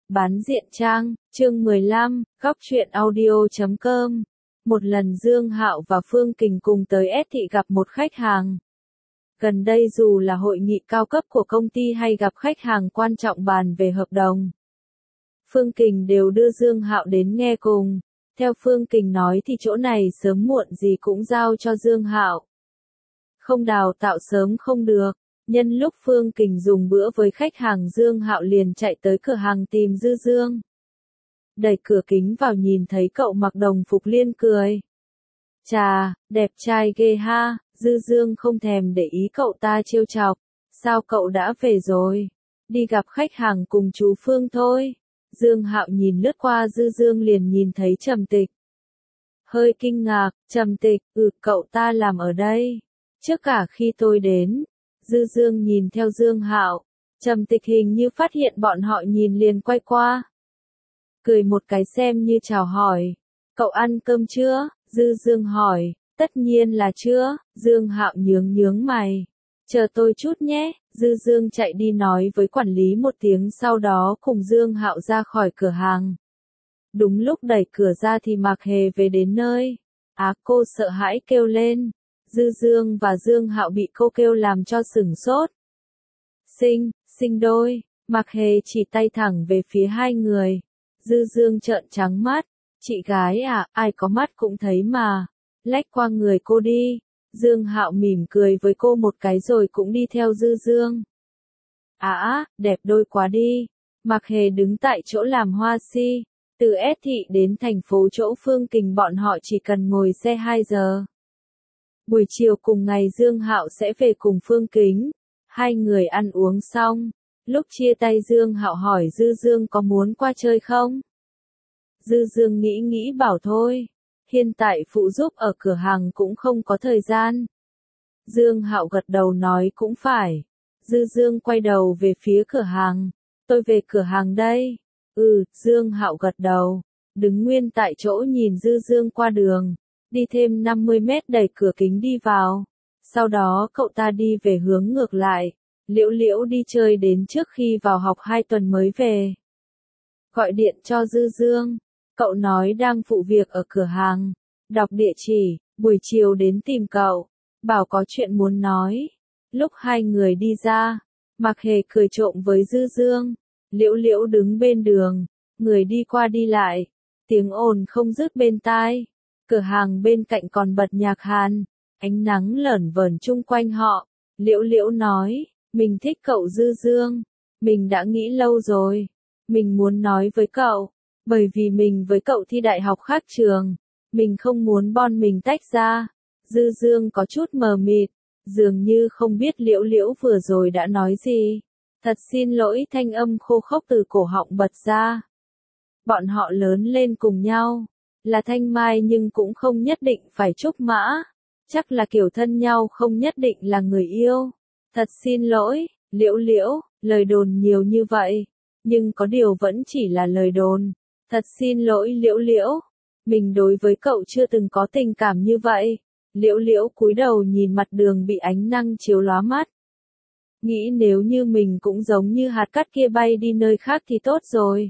Bán diện trang, chương 15, góc truyện audio.com. Một lần Dương Hạo và Phương Kình cùng tới S thị gặp một khách hàng. Gần đây dù là hội nghị cao cấp của công ty hay gặp khách hàng quan trọng bàn về hợp đồng, Phương Kình đều đưa Dương Hạo đến nghe cùng. Theo Phương Kình nói thì chỗ này sớm muộn gì cũng giao cho Dương Hạo. Không đào tạo sớm không được. Nhân lúc Phương Kình dùng bữa với khách hàng, Dương Hạo liền chạy tới cửa hàng tìm Dư Dương. Đẩy cửa kính vào nhìn thấy cậu mặc đồng phục liền cười. Chà, đẹp trai ghê ha. Dư Dương không thèm để ý cậu ta trêu chọc. Sao cậu đã về rồi? Đi gặp khách hàng cùng chú Phương thôi. Dương Hạo nhìn lướt qua Dư Dương liền nhìn thấy Trầm Tịch. Hơi kinh ngạc, Trầm Tịch, cậu ta làm ở đây. Trước cả khi tôi đến. Dư Dương nhìn theo Dương Hạo, Trầm Tịch hình như phát hiện bọn họ nhìn liền quay qua. Cười một cái xem như chào hỏi. Cậu ăn cơm chưa? Dư Dương hỏi. Tất nhiên là chưa. Dương Hạo nhướng mày. Chờ tôi chút nhé. Dư Dương chạy đi nói với quản lý một tiếng, sau đó cùng Dương Hạo ra khỏi cửa hàng. Đúng lúc đẩy cửa ra thì Mạc Hề về đến nơi. Cô sợ hãi kêu lên. Dư Dương và Dương Hạo bị cô kêu làm cho sửng sốt. Sinh đôi. Mạc Hề chỉ tay thẳng về phía hai người. Dư Dương trợn trắng mắt. Chị gái à, ai có mắt cũng thấy mà. Lách qua người cô đi. Dương Hạo mỉm cười với cô một cái rồi cũng đi theo Dư Dương. Đẹp đôi quá đi. Mạc Hề đứng tại chỗ làm hoa si. Từ S thị đến thành phố chỗ Phương Kình bọn họ chỉ cần ngồi xe 2 giờ. Buổi chiều cùng ngày Dương Hạo sẽ về cùng Phương Kính. Hai người ăn uống xong. Lúc chia tay Dương Hạo hỏi Dư Dương có muốn qua chơi không? Dư Dương nghĩ bảo thôi. Hiện tại phụ giúp ở cửa hàng cũng không có thời gian. Dương Hạo gật đầu nói cũng phải. Dư Dương quay đầu về phía cửa hàng. Tôi về cửa hàng đây. Dương Hạo gật đầu. Đứng nguyên tại chỗ nhìn Dư Dương qua đường. Đi thêm 50 mét đẩy cửa kính đi vào. Sau đó cậu ta đi về hướng ngược lại. Liễu đi chơi đến trước khi vào học 2 tuần mới về. Gọi điện cho Dư Dương. Cậu nói đang phụ việc ở cửa hàng. Đọc địa chỉ, buổi chiều đến tìm cậu. Bảo có chuyện muốn nói. Lúc hai người đi ra, Mạc Hề cười trộm với Dư Dương. Liễu đứng bên đường. Người đi qua đi lại. Tiếng ồn không dứt bên tai. Cửa hàng bên cạnh còn bật nhạc Hàn, ánh nắng lởn vởn chung quanh họ. Liễu nói, mình thích cậu Dư Dương. Mình đã nghĩ lâu rồi. Mình muốn nói với cậu. Bởi vì mình với cậu thi đại học khác trường. Mình không muốn bọn mình tách ra. Dư Dương có chút mờ mịt. Dường như không biết Liễu vừa rồi đã nói gì. Thật xin lỗi, thanh âm khô khốc từ cổ họng bật ra. Bọn họ lớn lên cùng nhau. Là thanh mai nhưng cũng không nhất định phải trúc mã. Chắc là kiểu thân nhau không nhất định là người yêu. Thật xin lỗi, Liễu, lời đồn nhiều như vậy. Nhưng có điều vẫn chỉ là lời đồn. Thật xin lỗi Liễu. Mình đối với cậu chưa từng có tình cảm như vậy. Liễu cúi đầu nhìn mặt đường bị ánh nắng chiếu lóa mắt. Nghĩ nếu như mình cũng giống như hạt cát kia bay đi nơi khác thì tốt rồi.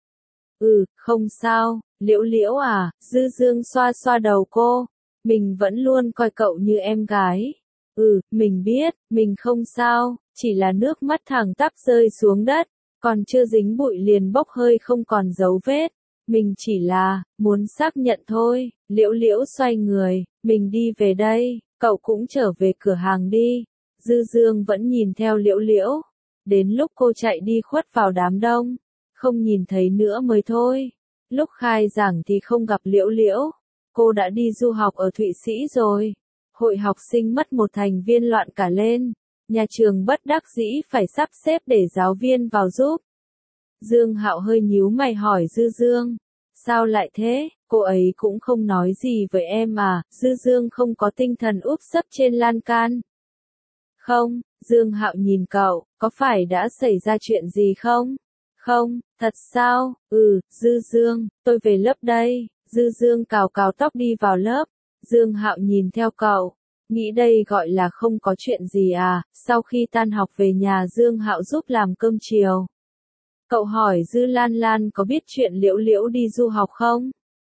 Không sao, Liễu à, Dư Dương xoa đầu cô. Mình vẫn luôn coi cậu như em gái. Mình biết, mình không sao, chỉ là nước mắt thẳng tắp rơi xuống đất, còn chưa dính bụi liền bốc hơi không còn dấu vết. Mình chỉ là, muốn xác nhận thôi. Liễu xoay người, mình đi về đây, cậu cũng trở về cửa hàng đi. Dư Dương vẫn nhìn theo Liễu. Đến lúc cô chạy đi khuất vào đám đông. Không nhìn thấy nữa mới thôi. Lúc khai giảng thì không gặp Liễu. Cô đã đi du học ở Thụy Sĩ rồi. Hội học sinh mất một thành viên loạn cả lên. Nhà trường bất đắc dĩ phải sắp xếp để giáo viên vào giúp. Dương Hạo hơi nhíu mày hỏi Dư Dương. Sao lại thế? Cô ấy cũng không nói gì với em à? Dư Dương không có tinh thần úp sấp trên lan can. Không, Dương Hạo nhìn cậu, có phải đã xảy ra chuyện gì không? Không, thật sao? Dư Dương, tôi về lớp đây. Dư Dương cào tóc đi vào lớp. Dương Hạo nhìn theo cậu. Nghĩ đây gọi là không có chuyện gì à? Sau khi tan học về nhà Dương Hạo giúp làm cơm chiều. Cậu hỏi Dư Lan Lan có biết chuyện Liễu Liễu đi du học không?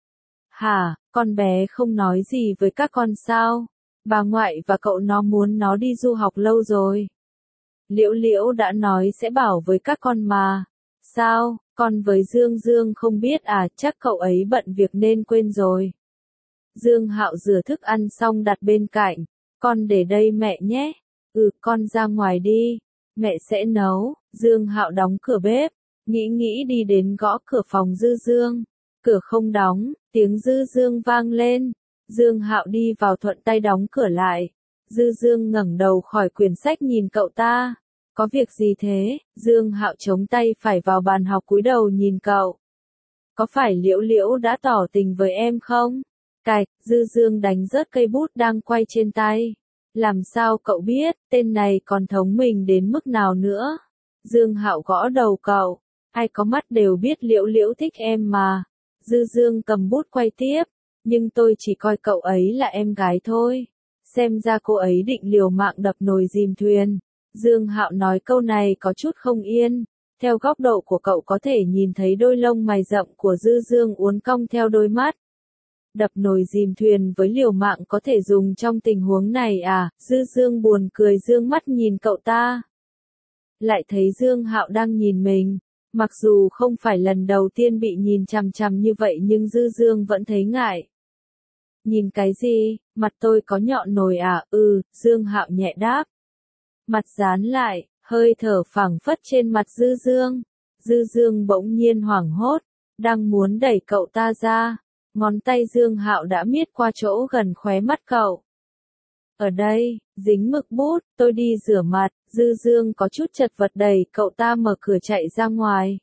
Hả, con bé không nói gì với các con sao? Bà ngoại và cậu nó muốn nó đi du học lâu rồi. Liễu Liễu đã nói sẽ bảo với các con mà. Sao, con với Dương Dương không biết à, chắc cậu ấy bận việc nên quên rồi. Dương Hạo rửa thức ăn xong đặt bên cạnh. Con để đây mẹ nhé. Con ra ngoài đi. Mẹ sẽ nấu. Dương Hạo đóng cửa bếp. Nghĩ đi đến gõ cửa phòng Dư Dương. Cửa không đóng, tiếng Dư Dương vang lên. Dương Hạo đi vào thuận tay đóng cửa lại. Dư Dương ngẩng đầu khỏi quyển sách nhìn cậu ta. Có việc gì thế? Dương Hạo chống tay phải vào bàn học cúi đầu nhìn cậu. Có phải Liễu Liễu đã tỏ tình với em không? Cạch, Dư Dương đánh rớt cây bút đang quay trên tay. Làm sao cậu biết, tên này còn thống mình đến mức nào nữa? Dương Hạo gõ đầu cậu. Ai có mắt đều biết Liễu Liễu thích em mà. Dư Dương cầm bút quay tiếp. Nhưng tôi chỉ coi cậu ấy là em gái thôi. Xem ra cô ấy định liều mạng đập nồi dìm thuyền. Dương Hạo nói câu này có chút không yên. Theo góc độ của cậu có thể nhìn thấy đôi lông mày rậm của Dư Dương uốn cong theo đôi mắt. Đập nồi dìm thuyền với liều mạng có thể dùng trong tình huống này à? Dư Dương buồn cười dương mắt nhìn cậu ta. Lại thấy Dương Hạo đang nhìn mình. Mặc dù không phải lần đầu tiên bị nhìn chằm chằm như vậy nhưng Dư Dương vẫn thấy ngại. Nhìn cái gì, mặt tôi có nhọn nồi à? Dương Hạo nhẹ đáp. Mặt dán lại, hơi thở phảng phất trên mặt Dư Dương. Dư Dương bỗng nhiên hoảng hốt, đang muốn đẩy cậu ta ra. Ngón tay Dương Hạo đã miết qua chỗ gần khóe mắt cậu. Ở đây, dính mực bút, tôi đi rửa mặt. Dư Dương có chút chật vật đẩy cậu ta mở cửa chạy ra ngoài.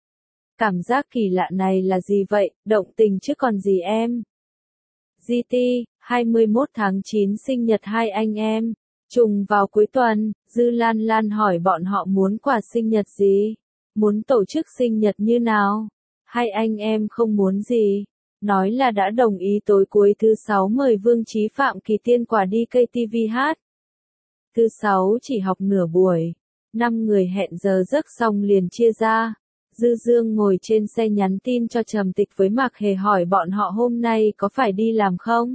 Cảm giác kỳ lạ này là gì vậy, động tình chứ còn gì em. GT, 21 tháng 9 sinh nhật hai anh em. Trùng vào cuối tuần, Dư Lan Lan hỏi bọn họ muốn quà sinh nhật gì? Muốn tổ chức sinh nhật như nào? Hai anh em không muốn gì. Nói là đã đồng ý tối cuối thứ 6 mời Vương Chí Phạm Kỳ Tiên quả đi KTV hát. Thứ 6 chỉ học nửa buổi. 5 người hẹn giờ giấc xong liền chia ra. Dư Dương ngồi trên xe nhắn tin cho Trầm Tịch với Mạc Hề hỏi bọn họ hôm nay có phải đi làm không?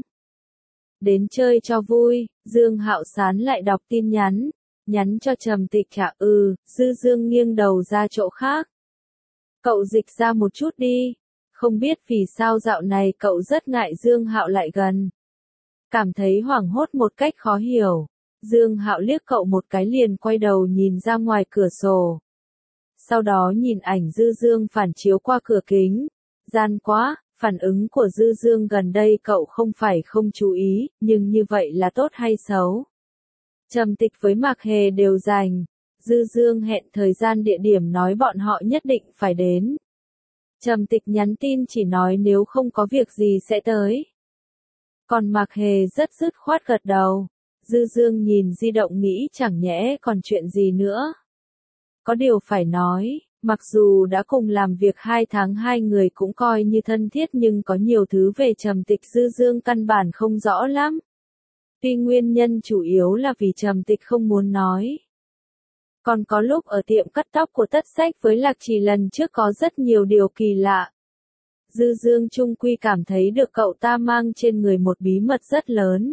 Đến chơi cho vui, Dương Hạo Sán lại đọc tin nhắn. Nhắn cho Trầm Tịch trả Dư Dương nghiêng đầu ra chỗ khác. Cậu dịch ra một chút đi. Không biết vì sao dạo này cậu rất ngại Dương Hạo lại gần. Cảm thấy hoảng hốt một cách khó hiểu. Dương Hạo liếc cậu một cái liền quay đầu nhìn ra ngoài cửa sổ. Sau đó nhìn ảnh Dư Dương phản chiếu qua cửa kính. Gian quá, phản ứng của Dư Dương gần đây cậu không phải không chú ý, nhưng như vậy là tốt hay xấu? Trầm Tịch với Mạc Hề đều rành. Dư Dương hẹn thời gian địa điểm nói bọn họ nhất định phải đến. Trầm Tịch nhắn tin chỉ nói nếu không có việc gì sẽ tới. Còn Mạc Hề rất dứt khoát gật đầu. Dư Dương nhìn di động nghĩ chẳng nhẽ còn chuyện gì nữa. Có điều phải nói, mặc dù đã cùng làm việc 2 tháng hai người cũng coi như thân thiết nhưng có nhiều thứ về Trầm Tịch Dư Dương căn bản không rõ lắm. Tuy nguyên nhân chủ yếu là vì Trầm Tịch không muốn nói. Còn có lúc ở tiệm cắt tóc của Tất Sách với Lạc Trì lần trước có rất nhiều điều kỳ lạ. Dư Dương trung quy cảm thấy được cậu ta mang trên người một bí mật rất lớn.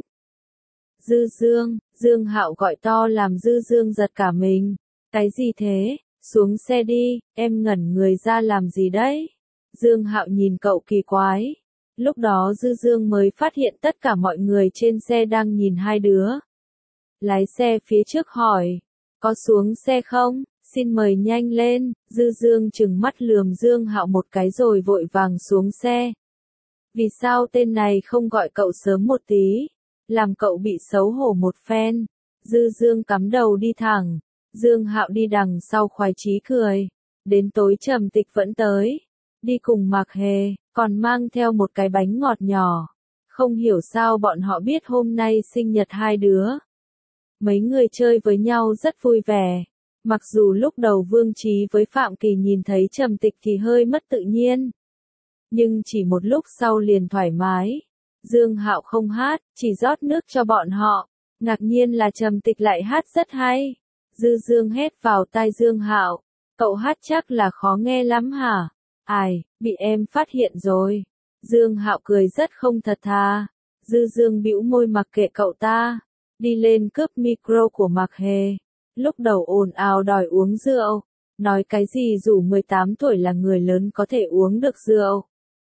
Dư Dương, Dương Hạo gọi to làm Dư Dương giật cả mình. Cái gì thế? Xuống xe đi, em ngẩn người ra làm gì đấy? Dương Hạo nhìn cậu kỳ quái. Lúc đó Dư Dương mới phát hiện tất cả mọi người trên xe đang nhìn hai đứa. Lái xe phía trước hỏi. Có xuống xe không? Xin mời nhanh lên. Dư Dương trừng mắt lườm Dương Hạo một cái rồi vội vàng xuống xe. Vì sao tên này không gọi cậu sớm một tí? Làm cậu bị xấu hổ một phen. Dư Dương cắm đầu đi thẳng. Dương Hạo đi đằng sau khoái chí cười. Đến tối Trầm Tịch vẫn tới. Đi cùng Mạc Hề, còn mang theo một cái bánh ngọt nhỏ. Không hiểu sao bọn họ biết hôm nay sinh nhật hai đứa. Mấy người chơi với nhau rất vui vẻ. Mặc dù lúc đầu Vương Chí với Phạm Kỳ nhìn thấy Trầm Tịch thì hơi mất tự nhiên. Nhưng chỉ một lúc sau liền thoải mái. Dương Hạo không hát, chỉ rót nước cho bọn họ. Ngạc nhiên là Trầm Tịch lại hát rất hay. Dư Dương hét vào tai Dương Hạo. Cậu hát chắc là khó nghe lắm hả? Ai, bị em phát hiện rồi. Dương Hạo cười rất không thật thà. Dư Dương bĩu môi mặc kệ cậu ta. Đi lên cướp micro của Mạc Hề. Lúc đầu ồn ào đòi uống rượu. Nói cái gì dù 18 tuổi là người lớn có thể uống được rượu.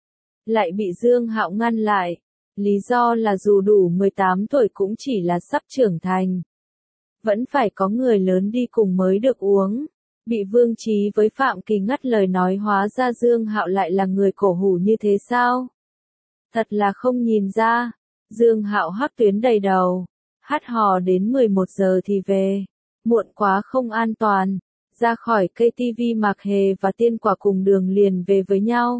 Lại bị Dương Hạo ngăn lại. Lý do là dù đủ 18 tuổi cũng chỉ là sắp trưởng thành. Vẫn phải có người lớn đi cùng mới được uống. Bị Vương Chí với Phạm Kỳ ngắt lời nói, hóa ra Dương Hạo lại là người cổ hủ như thế sao? Thật là không nhìn ra. Dương Hạo hát tuyến đầy đầu. Hát hò đến 11 giờ thì về. Muộn quá không an toàn. Ra khỏi KTV Mạc Hề và Tiên Quả cùng đường liền về với nhau.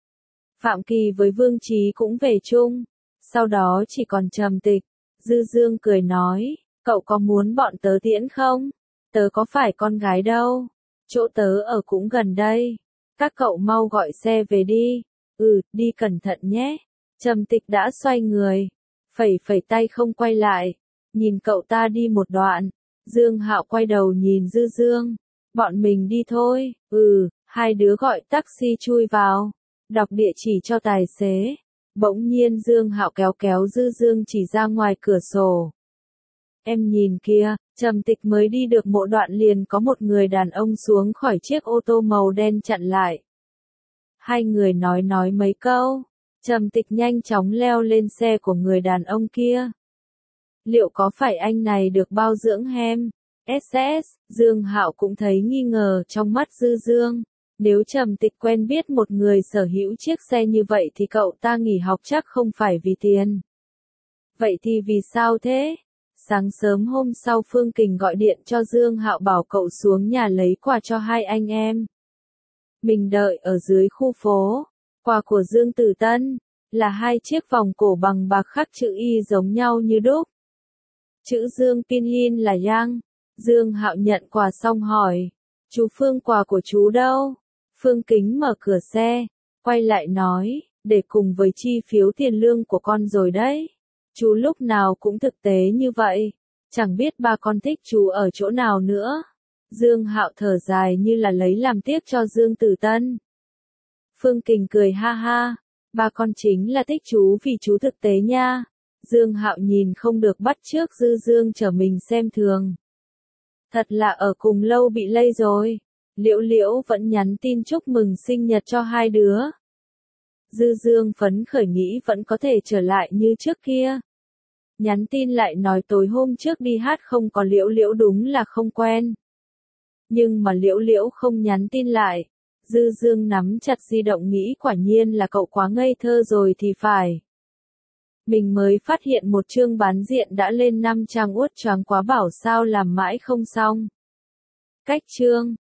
Phạm Kỳ với Vương Chí cũng về chung. Sau đó chỉ còn Trầm Tịch. Dư Dương cười nói, cậu có muốn bọn tớ tiễn không? Tớ có phải con gái đâu. Chỗ tớ ở cũng gần đây. Các cậu mau gọi xe về đi. Đi cẩn thận nhé. Trầm Tịch đã xoay người. Phẩy phẩy tay không quay lại. Nhìn cậu ta đi một đoạn. Dương Hạo quay đầu nhìn Dư Dương. Bọn mình đi thôi. Hai đứa gọi taxi chui vào. Đọc địa chỉ cho tài xế. Bỗng nhiên Dương Hạo kéo kéo Dư Dương chỉ ra ngoài cửa sổ. Em nhìn kìa, Trầm Tịch mới đi được một đoạn liền có một người đàn ông xuống khỏi chiếc ô tô màu đen chặn lại. Hai người nói mấy câu. Trầm Tịch nhanh chóng leo lên xe của người đàn ông kia. Liệu có phải anh này được bao dưỡng hem? SS, Dương Hạo cũng thấy nghi ngờ trong mắt Dư Dương. Nếu Trầm Tịch quen biết một người sở hữu chiếc xe như vậy thì cậu ta nghỉ học chắc không phải vì tiền. Vậy thì vì sao thế? Sáng sớm hôm sau Phương Kình gọi điện cho Dương Hạo bảo cậu xuống nhà lấy quà cho hai anh em. Mình đợi ở dưới khu phố. Quà của Dương Tử Tân là hai chiếc vòng cổ bằng bạc khắc chữ Y giống nhau như đúc. Chữ Dương Pinyin là Yang. Dương Hạo nhận quà xong hỏi, chú Phương, quà của chú đâu? Phương Kính mở cửa xe, quay lại nói, để cùng với chi phiếu tiền lương của con rồi đấy. Chú lúc nào cũng thực tế như vậy, chẳng biết ba con thích chú ở chỗ nào nữa. Dương Hạo thở dài như là lấy làm tiếc cho Dương Tử Tân. Phương Kình cười ha ha, ba con chính là thích chú vì chú thực tế nha. Dương Hạo nhìn không được bắt chước Dư Dương trở mình xem thường. Thật là ở cùng lâu bị lây rồi. Liễu Liễu vẫn nhắn tin chúc mừng sinh nhật cho hai đứa. Dư Dương phấn khởi nghĩ vẫn có thể trở lại như trước kia. Nhắn tin lại nói tối hôm trước đi hát không có Liễu Liễu đúng là không quen. Nhưng mà Liễu Liễu không nhắn tin lại. Dư Dương nắm chặt di động nghĩ quả nhiên là cậu quá ngây thơ rồi thì phải. Mình mới phát hiện một chương bán diện đã lên 5 trang, uất choáng quá bảo sao làm mãi không xong. Cách chương